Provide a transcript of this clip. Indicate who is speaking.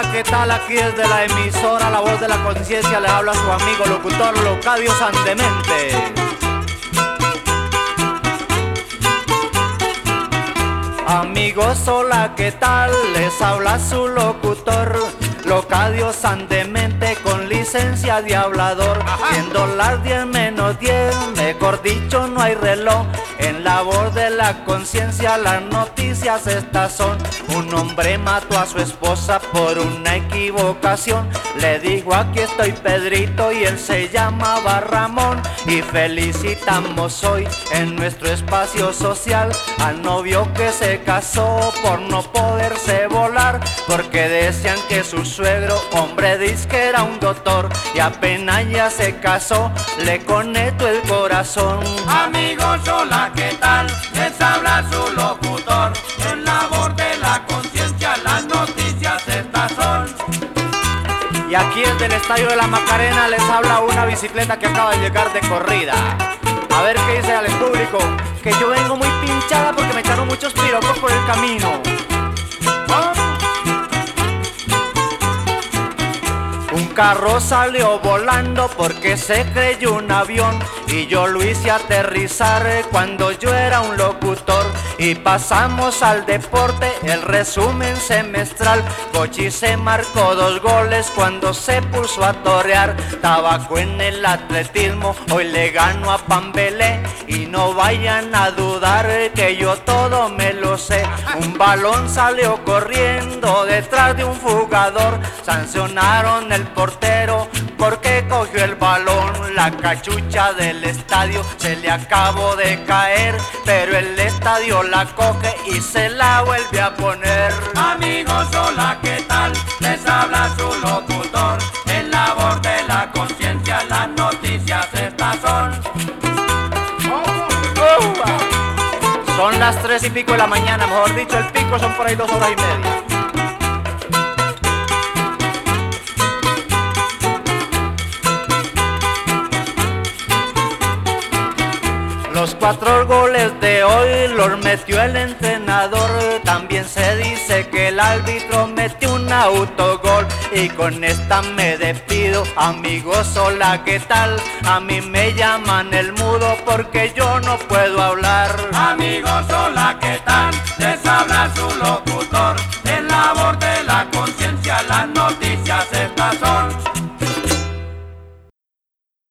Speaker 1: hola, ¿qué tal? Aquí desde la emisora La Voz de la Conciencia le habla su amigo locutor Locadio Sandemente. Amigos, hola, ¿qué tal? Les habla su locutor Locadio Sandemente, con licencia de hablador. Siendo las 10 menos 10, mejor dicho no hay reloj. En La Voz de la Conciencia las noticias estas son: un hombre mató a su esposa por una equivocación. Le dijo: aquí estoy Pedrito, y él se llamaba Ramón. Y felicitamos hoy en nuestro espacio social al novio que se casó por no poderse volar, porque decían que su suegro, hombre, dice que era un doctor, y apenas ya se casó, le conectó el corazón.
Speaker 2: Amigos, hola, ¿qué tal? Les habla su locutor. En La Voz de la Conciencia las noticias estas son.
Speaker 1: Y aquí desde el Estadio de la Macarena les habla una bicicleta que acaba de llegar de corrida. A ver qué dice al público, que yo vengo muy pinchada porque me echaron muchos piropos por el camino. Un carro salió volando porque se creyó un avión, y yo lo hice aterrizar cuando yo era un locutor. Y pasamos al deporte, el resumen semestral. Cochi se marcó 2 goles cuando se puso a torear. Tabaco en el atletismo, hoy le gano a Pambelé. Y no vayan a dudar que yo todo me lo sé. Un balón salió corriendo detrás de un jugador. Sancionaron el portero porque cogió el balón. La cachucha del estadio se le acabó de caer, pero el estadio la coge y se la vuelve a poner.
Speaker 2: Amigos, hola, ¿qué tal? Les habla su locutor. En La Voz de la Conciencia las noticias estas son.
Speaker 1: Son las 3 y pico de la mañana, mejor dicho, el pico son por ahí 2 horas y media. Los 4 goles de hoy los metió el entrenador. También se dice que el árbitro metió un autogol. Y con esta me despido, amigos, hola, ¿qué tal? A mí me llaman el mudo porque yo no puedo hablar.
Speaker 2: Amigos, hola, ¿qué tal? Les habla su locutor. En La Voz de la Conciencia